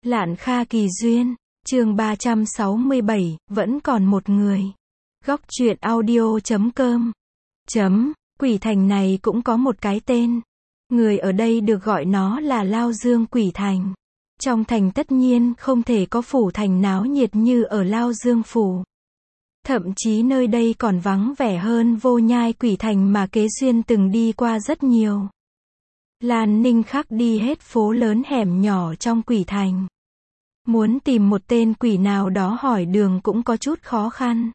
Lạn Kha Kỳ Duyên, chương 367, vẫn còn một người. Góc truyện audio.com. Quỷ thành này cũng có một cái tên. Người ở đây được gọi nó là Lao Dương Quỷ Thành. Trong thành tất nhiên không thể có phủ thành náo nhiệt như ở Lao Dương Phủ. Thậm chí nơi đây còn vắng vẻ hơn Vô Nhai Quỷ Thành mà Kế Duyên từng đi qua rất nhiều. Lan Ninh Khắc đi hết phố lớn hẻm nhỏ trong Quỷ Thành. Muốn tìm một tên quỷ nào đó hỏi đường cũng có chút khó khăn.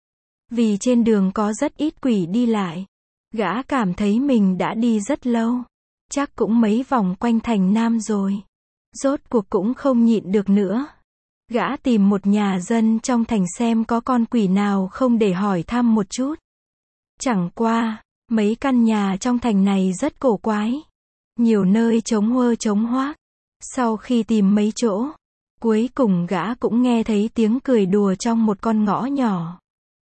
Vì trên đường có rất ít quỷ đi lại. Gã cảm thấy mình đã đi rất lâu. Chắc cũng mấy vòng quanh thành Nam rồi. Rốt cuộc cũng không nhịn được nữa. Gã tìm một nhà dân trong thành xem có con quỷ nào không để hỏi thăm một chút. Chẳng qua, mấy căn nhà trong thành này rất cổ quái. Nhiều nơi trống huơ trống hoác. Sau khi tìm mấy chỗ, cuối cùng gã cũng nghe thấy tiếng cười đùa trong một con ngõ nhỏ.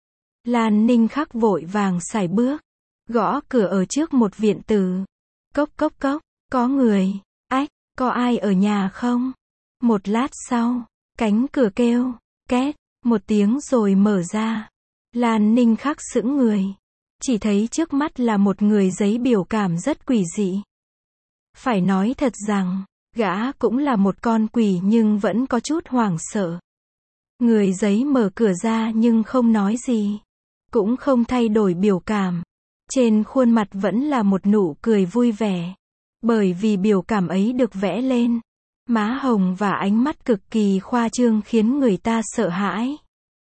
Lan Ninh Khắc vội vàng sải bước, gõ cửa ở trước một viện tử. Cốc cốc cốc, có người, ách, có ai ở nhà không? Một lát sau, cánh cửa kêu, két, một tiếng rồi mở ra. Lan Ninh Khắc sững người, chỉ thấy trước mắt là một người giấy biểu cảm rất quỷ dị. Phải nói thật rằng, gã cũng là một con quỷ nhưng vẫn có chút hoảng sợ. Người giấy mở cửa ra nhưng không nói gì, cũng không thay đổi biểu cảm. Trên khuôn mặt vẫn là một nụ cười vui vẻ. Bởi vì biểu cảm ấy được vẽ lên, má hồng và ánh mắt cực kỳ khoa trương khiến người ta sợ hãi.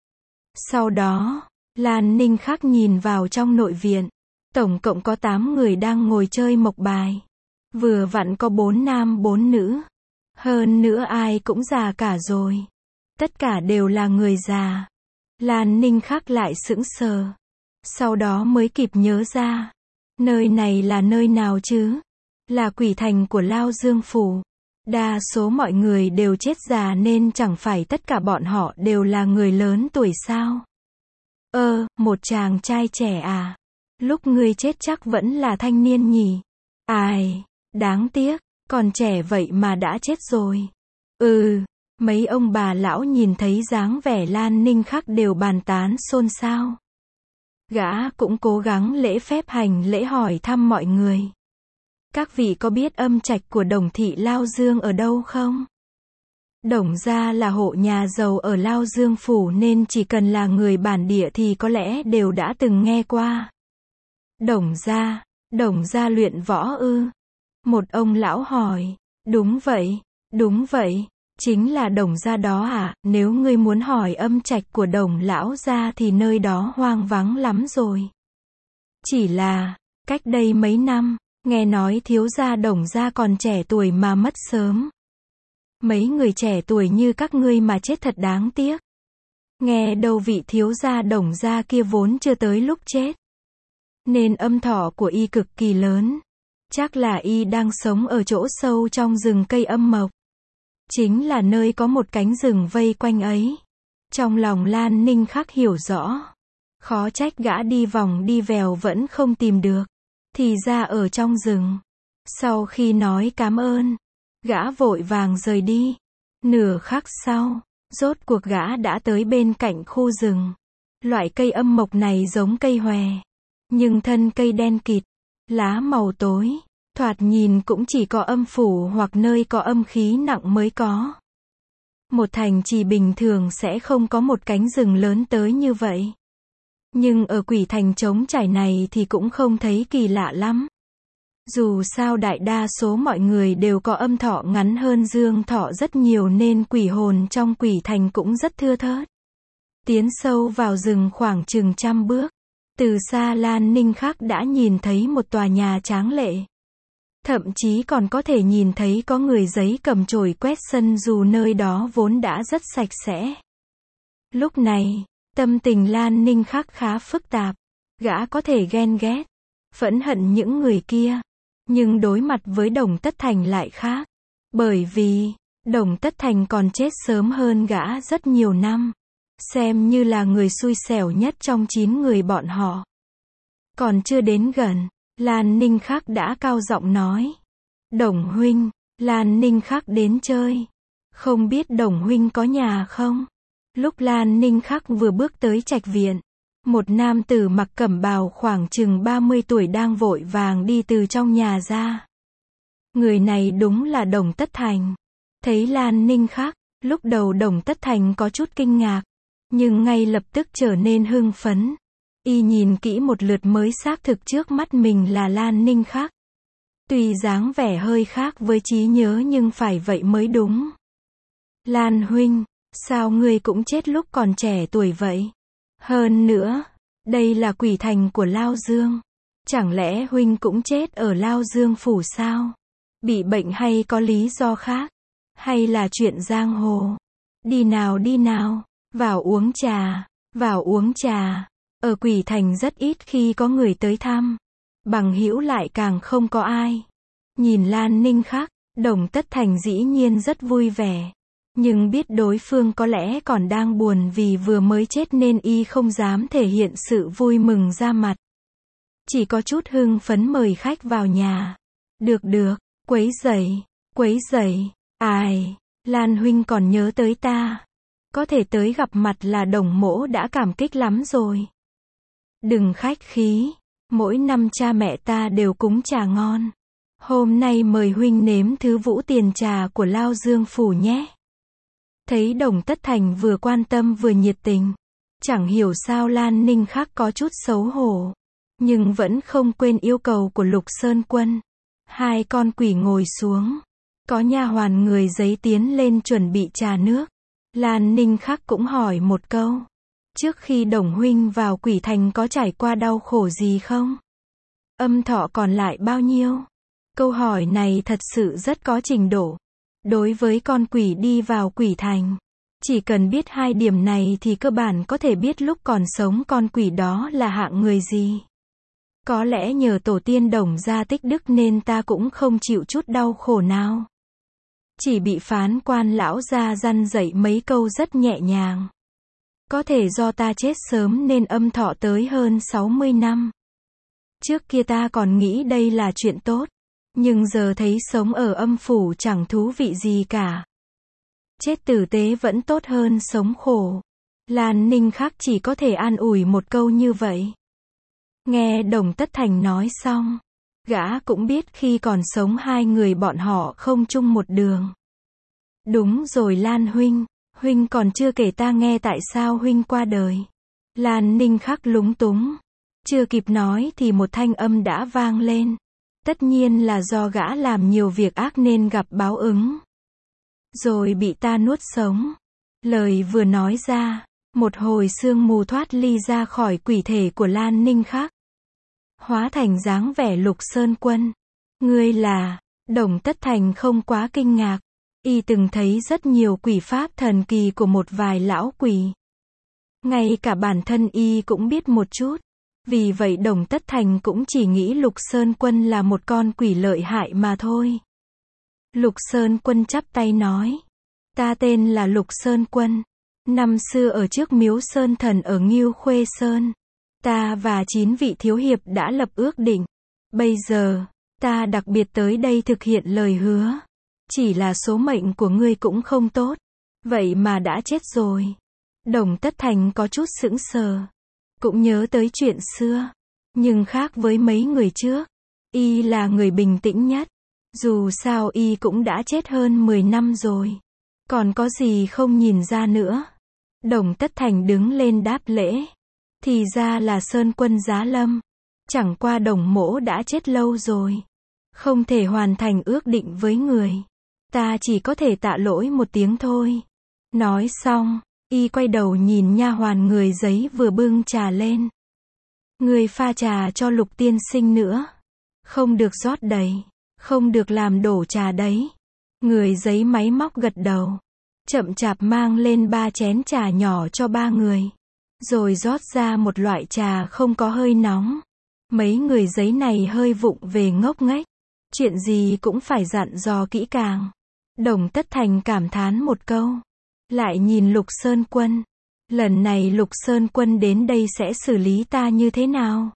Sau đó, Lan Ninh Khắc nhìn vào trong nội viện. Tổng cộng có 8 người đang ngồi chơi mộc bài. Vừa vặn có 4 nam 4 nữ. Hơn nữa ai cũng già cả rồi. Tất cả đều là người già. Lan Ninh Khắc lại sững sờ. Sau đó mới kịp nhớ ra. Nơi này là nơi nào chứ? Là quỷ thành của Lao Dương Phủ. Đa số mọi người đều chết già nên chẳng phải tất cả bọn họ đều là người lớn tuổi sao? Một chàng trai trẻ à? Lúc ngươi chết chắc vẫn là thanh niên nhỉ? Ai, đáng tiếc, còn trẻ vậy mà đã chết rồi. Mấy ông bà lão nhìn thấy dáng vẻ Lan Ninh Khắc đều bàn tán xôn xao. Gã cũng cố gắng lễ phép hành lễ hỏi thăm mọi người. Các vị có biết âm trạch của Đồng thị Lao Dương ở đâu không? Đồng gia là hộ nhà giàu ở Lao Dương Phủ nên chỉ cần là người bản địa thì có lẽ đều đã từng nghe qua. Đồng gia luyện võ ư? Một ông lão hỏi. Đúng vậy, chính là Đồng gia đó à? Nếu ngươi muốn hỏi âm trạch của Đồng lão gia thì nơi đó hoang vắng lắm rồi. Chỉ là, cách đây mấy năm, nghe nói thiếu gia Đồng gia còn trẻ tuổi mà mất sớm. Mấy người trẻ tuổi như các ngươi mà chết thật đáng tiếc. Nghe đâu vị thiếu gia Đồng gia kia vốn chưa tới lúc chết. Nên âm thọ của y cực kỳ lớn. Chắc là y đang sống ở chỗ sâu trong rừng cây âm mộc. Chính là nơi có một cánh rừng vây quanh ấy. Trong lòng Lan Ninh Khắc hiểu rõ. Khó trách gã đi vòng đi vèo vẫn không tìm được. Thì ra ở trong rừng. Sau khi nói cảm ơn, gã vội vàng rời đi. Nửa khắc sau, rốt cuộc gã đã tới bên cạnh khu rừng. Loại cây âm mộc này giống cây hòe. Nhưng thân cây đen kịt, lá màu tối, thoạt nhìn cũng chỉ có âm phủ hoặc nơi có âm khí nặng mới có. Một thành trì bình thường sẽ không có một cánh rừng lớn tới như vậy. Nhưng ở quỷ thành trống trải này thì cũng không thấy kỳ lạ lắm. Dù sao đại đa số mọi người đều có âm thọ ngắn hơn dương thọ rất nhiều nên quỷ hồn trong quỷ thành cũng rất thưa thớt. Tiến sâu vào rừng khoảng chừng 100 bước. Từ xa Lan Ninh Khắc đã nhìn thấy một tòa nhà tráng lệ. Thậm chí còn có thể nhìn thấy có người giấy cầm chổi quét sân dù nơi đó vốn đã rất sạch sẽ. Lúc này, tâm tình Lan Ninh Khắc khá phức tạp. Gã có thể ghen ghét, phẫn hận những người kia. Nhưng đối mặt với Đồng Tất Thành lại khác. Bởi vì, Đồng Tất Thành còn chết sớm hơn gã rất nhiều năm. Xem như là người xui xẻo nhất trong 9 người bọn họ. Còn chưa đến gần, Lan Ninh Khắc đã cao giọng nói. Đồng huynh, Lan Ninh Khắc đến chơi. Không biết Đồng huynh có nhà không? Lúc Lan Ninh Khắc vừa bước tới trạch viện, một nam tử mặc cẩm bào khoảng chừng 30 tuổi đang vội vàng đi từ trong nhà ra. Người này đúng là Đồng Tất Thành. Thấy Lan Ninh Khắc, lúc đầu Đồng Tất Thành có chút kinh ngạc, nhưng ngay lập tức trở nên hưng phấn. Y nhìn kỹ một lượt mới xác thực trước mắt mình là Lan Ninh Khắc. Tuy dáng vẻ hơi khác với trí nhớ nhưng phải vậy mới đúng. Lan huynh, sao ngươi cũng chết lúc còn trẻ tuổi vậy? Hơn nữa, đây là quỷ thành của Lao Dương. Chẳng lẽ huynh cũng chết ở Lao Dương phủ sao? Bị bệnh hay có lý do khác? Hay là chuyện giang hồ? Đi nào, vào uống trà, vào uống trà. Ở quỷ thành rất ít khi có người tới thăm. Bằng hữu lại càng không có ai. Nhìn Lan Ninh Khắc, Đồng Tất Thành dĩ nhiên rất vui vẻ. Nhưng biết đối phương có lẽ còn đang buồn vì vừa mới chết nên y không dám thể hiện sự vui mừng ra mặt. Chỉ có chút hưng phấn mời khách vào nhà. Được, quấy rầy, ai, Lan huynh còn nhớ tới ta. Có thể tới gặp mặt là Đồng mỗ đã cảm kích lắm rồi. Đừng khách khí, mỗi năm cha mẹ ta đều cúng trà ngon. Hôm nay mời huynh nếm thứ vũ tiền trà của Lao Dương phủ nhé. Thấy Đồng Tất Thành vừa quan tâm vừa nhiệt tình. Chẳng hiểu sao Lan Ninh Khắc có chút xấu hổ. Nhưng vẫn không quên yêu cầu của Lục Sơn Quân. Hai con quỷ ngồi xuống. Có nha hoàn người giấy tiến lên chuẩn bị trà nước. Lan Ninh Khắc cũng hỏi một câu. Trước khi Đồng huynh vào quỷ thành có trải qua đau khổ gì không? Âm thọ còn lại bao nhiêu? Câu hỏi này thật sự rất có trình độ. Đối với con quỷ đi vào quỷ thành, chỉ cần biết hai điểm này thì cơ bản có thể biết lúc còn sống con quỷ đó là hạng người gì. Có lẽ nhờ tổ tiên Đồng gia tích đức nên ta cũng không chịu chút đau khổ nào. Chỉ bị phán quan lão gia răn dạy mấy câu rất nhẹ nhàng. Có thể do ta chết sớm nên âm thọ tới hơn 60 năm. Trước kia ta còn nghĩ đây là chuyện tốt. Nhưng giờ thấy sống ở âm phủ chẳng thú vị gì cả. Chết tử tế vẫn tốt hơn sống khổ. Lan Ninh Khắc chỉ có thể an ủi một câu như vậy. Nghe Đồng Tất Thành nói xong, gã cũng biết khi còn sống hai người bọn họ không chung một đường. Đúng rồi Lan huynh còn chưa kể ta nghe tại sao huynh qua đời. Lan Ninh Khắc lúng túng. Chưa kịp nói thì một thanh âm đã vang lên. Tất nhiên là do gã làm nhiều việc ác nên gặp báo ứng. Rồi bị ta nuốt sống. Lời vừa nói ra, một hồi sương mù thoát ly ra khỏi quỷ thể của Lan Ninh Khắc. Hóa thành dáng vẻ Lục Sơn Quân. Ngươi là, Đồng Tất Thành không quá kinh ngạc. Y từng thấy rất nhiều quỷ pháp thần kỳ của một vài lão quỷ. Ngay cả bản thân y cũng biết một chút. Vì vậy Đồng Tất Thành cũng chỉ nghĩ Lục Sơn Quân là một con quỷ lợi hại mà thôi. Lục Sơn Quân chắp tay nói. Ta tên là Lục Sơn Quân. Năm xưa ở trước miếu Sơn Thần ở Ngưu Khuê Sơn. Ta và 9 vị thiếu hiệp đã lập ước định. Bây giờ, ta đặc biệt tới đây thực hiện lời hứa. Chỉ là số mệnh của ngươi cũng không tốt. Vậy mà đã chết rồi. Đồng Tất Thành có chút sững sờ. Cũng nhớ tới chuyện xưa. Nhưng khác với mấy người trước. Y là người bình tĩnh nhất. Dù sao y cũng đã chết hơn 10 năm rồi. Còn có gì không nhìn ra nữa. Đồng Tất Thành đứng lên đáp lễ. Thì ra là Sơn Quân Giá Lâm. Chẳng qua Đồng mỗ đã chết lâu rồi. Không thể hoàn thành ước định với người. Ta chỉ có thể tạ lỗi một tiếng thôi. Nói xong, y quay đầu nhìn nha hoàn người giấy vừa bưng trà lên. Người pha trà cho Lục tiên sinh nữa. Không được rót đầy. Không được làm đổ trà đấy. Người giấy máy móc gật đầu. Chậm chạp mang lên 3 chén trà nhỏ cho 3 người. Rồi rót ra một loại trà không có hơi nóng. Mấy người giấy này hơi vụng về ngốc nghếch. Chuyện gì cũng phải dặn dò kỹ càng. Đồng Tất Thành cảm thán một câu. Lại nhìn Lục Sơn Quân. Lần này Lục Sơn Quân đến đây sẽ xử lý ta như thế nào?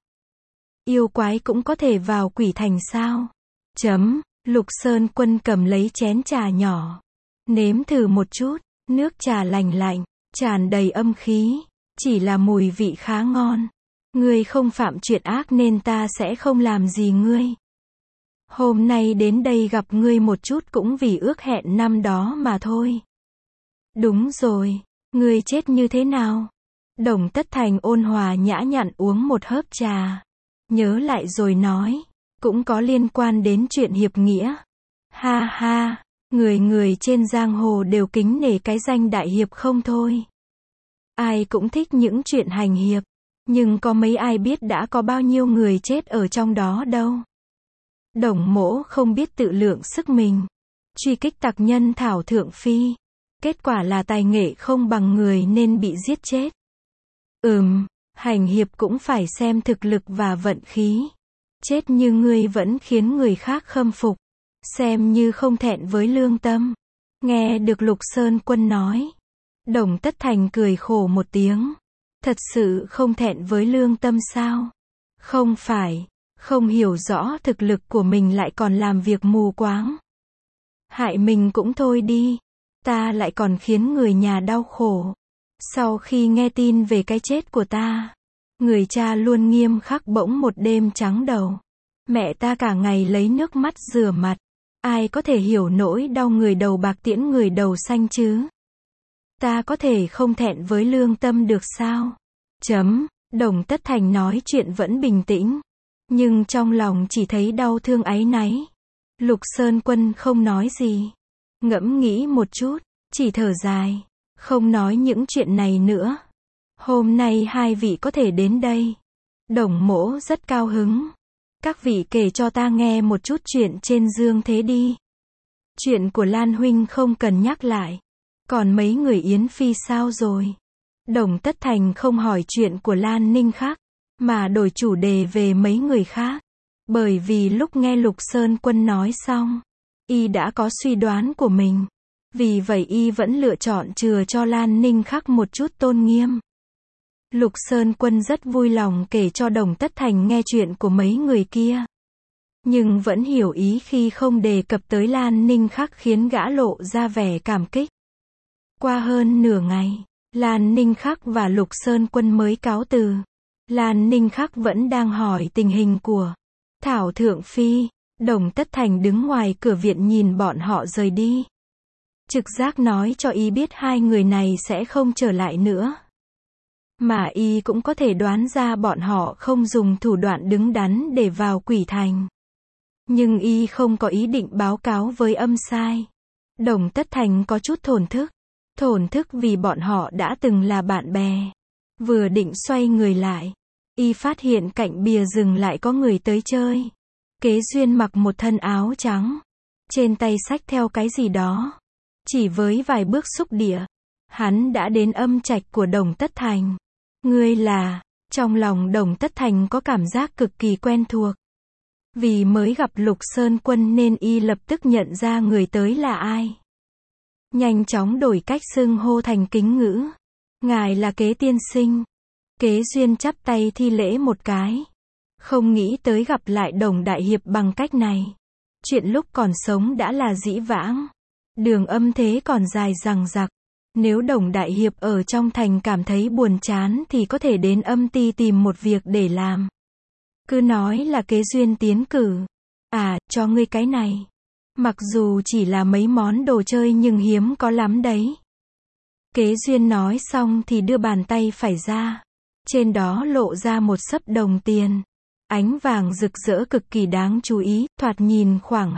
Yêu quái cũng có thể vào quỷ thành sao? Lục Sơn Quân cầm lấy chén trà nhỏ. Nếm thử một chút, nước trà lành lạnh, tràn đầy âm khí, chỉ là mùi vị khá ngon. Ngươi không phạm chuyện ác nên ta sẽ không làm gì ngươi. Hôm nay đến đây gặp ngươi một chút cũng vì ước hẹn năm đó mà thôi. Đúng rồi, ngươi chết như thế nào? Đồng Tất Thành ôn hòa nhã nhặn uống một hớp trà. Nhớ lại rồi nói, cũng có liên quan đến chuyện hiệp nghĩa. Ha ha, người người trên giang hồ đều kính nể cái danh đại hiệp không thôi. Ai cũng thích những chuyện hành hiệp, nhưng có mấy ai biết đã có bao nhiêu người chết ở trong đó đâu. Đồng Mỗ không biết tự lượng sức mình, truy kích tặc nhân thảo thượng phi. Kết quả là tài nghệ không bằng người nên bị giết chết. Hành hiệp cũng phải xem thực lực và vận khí. Chết như ngươi vẫn khiến người khác khâm phục, xem như không thẹn với lương tâm. Nghe được Lục Sơn Quân nói, Đồng Tất Thành cười khổ một tiếng. Thật sự không thẹn với lương tâm sao? Không phải, không hiểu rõ thực lực của mình lại còn làm việc mù quáng. Hại mình cũng thôi đi, ta lại còn khiến người nhà đau khổ. Sau khi nghe tin về cái chết của ta, người cha luôn nghiêm khắc bỗng một đêm trắng đầu. Mẹ ta cả ngày lấy nước mắt rửa mặt. Ai có thể hiểu nỗi đau người đầu bạc tiễn người đầu xanh chứ? Ta có thể không thẹn với lương tâm được sao? Đồng Tất Thành nói chuyện vẫn bình tĩnh, nhưng trong lòng chỉ thấy đau thương áy náy. Lục Sơn Quân không nói gì, ngẫm nghĩ một chút, chỉ thở dài, không nói những chuyện này nữa. Hôm nay hai vị có thể đến đây, Đồng Mỗ rất cao hứng. Các vị kể cho ta nghe một chút chuyện trên dương thế đi. Chuyện của Lan huynh không cần nhắc lại. Còn mấy người Yến Phi sao rồi? Đồng Tất Thành không hỏi chuyện của Lan Ninh khác, mà đổi chủ đề về mấy người khác. Bởi vì lúc nghe Lục Sơn Quân nói xong, y đã có suy đoán của mình. Vì vậy y vẫn lựa chọn chừa cho Lan Ninh khác một chút tôn nghiêm. Lục Sơn Quân rất vui lòng kể cho Đồng Tất Thành nghe chuyện của mấy người kia. Nhưng vẫn hiểu ý khi không đề cập tới Lan Ninh khác khiến gã lộ ra vẻ cảm kích. Qua hơn nửa ngày, Lan Ninh Khắc và Lục Sơn Quân mới cáo từ. Lan Ninh Khắc vẫn đang hỏi tình hình của Thảo Thượng Phi. Đồng Tất Thành đứng ngoài cửa viện nhìn bọn họ rời đi. Trực giác nói cho y biết hai người này sẽ không trở lại nữa. Mà y cũng có thể đoán ra bọn họ không dùng thủ đoạn đứng đắn để vào Quỷ Thành. Nhưng y không có ý định báo cáo với Âm Sai. Đồng Tất Thành có chút thổn thức. Thổn thức vì bọn họ đã từng là bạn bè. Vừa định xoay người lại, y phát hiện cạnh bìa rừng lại có người tới chơi. Kế Duyên mặc một thân áo trắng, trên tay xách theo cái gì đó. Chỉ với vài bước xúc địa, hắn đã đến âm trạch của Đồng Tất Thành. Ngươi là, trong lòng Đồng Tất Thành có cảm giác cực kỳ quen thuộc. Vì mới gặp Lục Sơn Quân nên y lập tức nhận ra người tới là ai. Nhanh chóng đổi cách xưng hô thành kính ngữ. Ngài là Kế tiên sinh. Kế Duyên chắp tay thi lễ một cái. Không nghĩ tới gặp lại Đồng đại hiệp bằng cách này. Chuyện lúc còn sống đã là dĩ vãng. Đường âm thế còn dài dằng dặc. Nếu Đồng đại hiệp ở trong thành cảm thấy buồn chán thì có thể đến âm ty tìm một việc để làm. Cứ nói là Kế Duyên tiến cử. À, cho ngươi cái này. Mặc dù chỉ là mấy món đồ chơi nhưng hiếm có lắm đấy. Kế Duyên nói xong thì đưa bàn tay phải ra. Trên đó lộ ra một xấp đồng tiền. Ánh vàng rực rỡ cực kỳ đáng chú ý, thoạt nhìn khoảng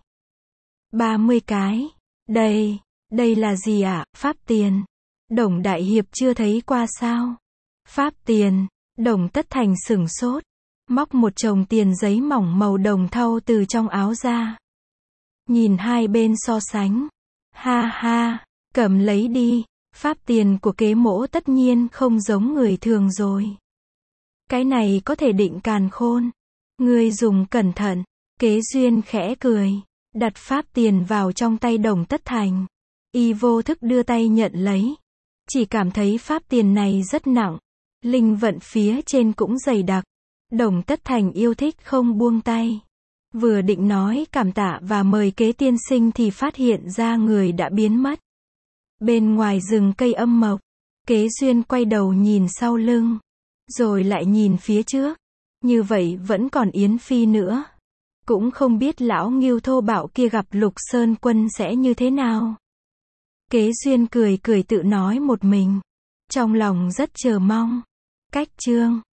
30 cái. Đây là gì ạ? Pháp tiền. Đồng đại hiệp chưa thấy qua sao? Pháp tiền. Đồng Tất Thành sửng sốt. Móc một chồng tiền giấy mỏng màu đồng thau từ trong áo ra. Nhìn hai bên so sánh. Ha ha, cầm lấy đi. Pháp tiền của Kế mỗ tất nhiên không giống người thường rồi. Cái này có thể định càn khôn. Ngươi dùng cẩn thận. Kế Duyên khẽ cười. Đặt pháp tiền vào trong tay Đồng Tất Thành. Y vô thức đưa tay nhận lấy. Chỉ cảm thấy pháp tiền này rất nặng. Linh vận phía trên cũng dày đặc. Đồng Tất Thành yêu thích không buông tay. Vừa định nói cảm tạ và mời Kế tiên sinh thì phát hiện ra người đã biến mất. Bên ngoài rừng cây âm mộc, Kế Duyên quay đầu nhìn sau lưng, rồi lại nhìn phía trước. Như vậy vẫn còn Yến Phi nữa. Cũng không biết lão Ngưu thô bạo kia gặp Lục Sơn Quân sẽ như thế nào. Kế Duyên cười cười tự nói một mình. Trong lòng rất chờ mong. Cách chương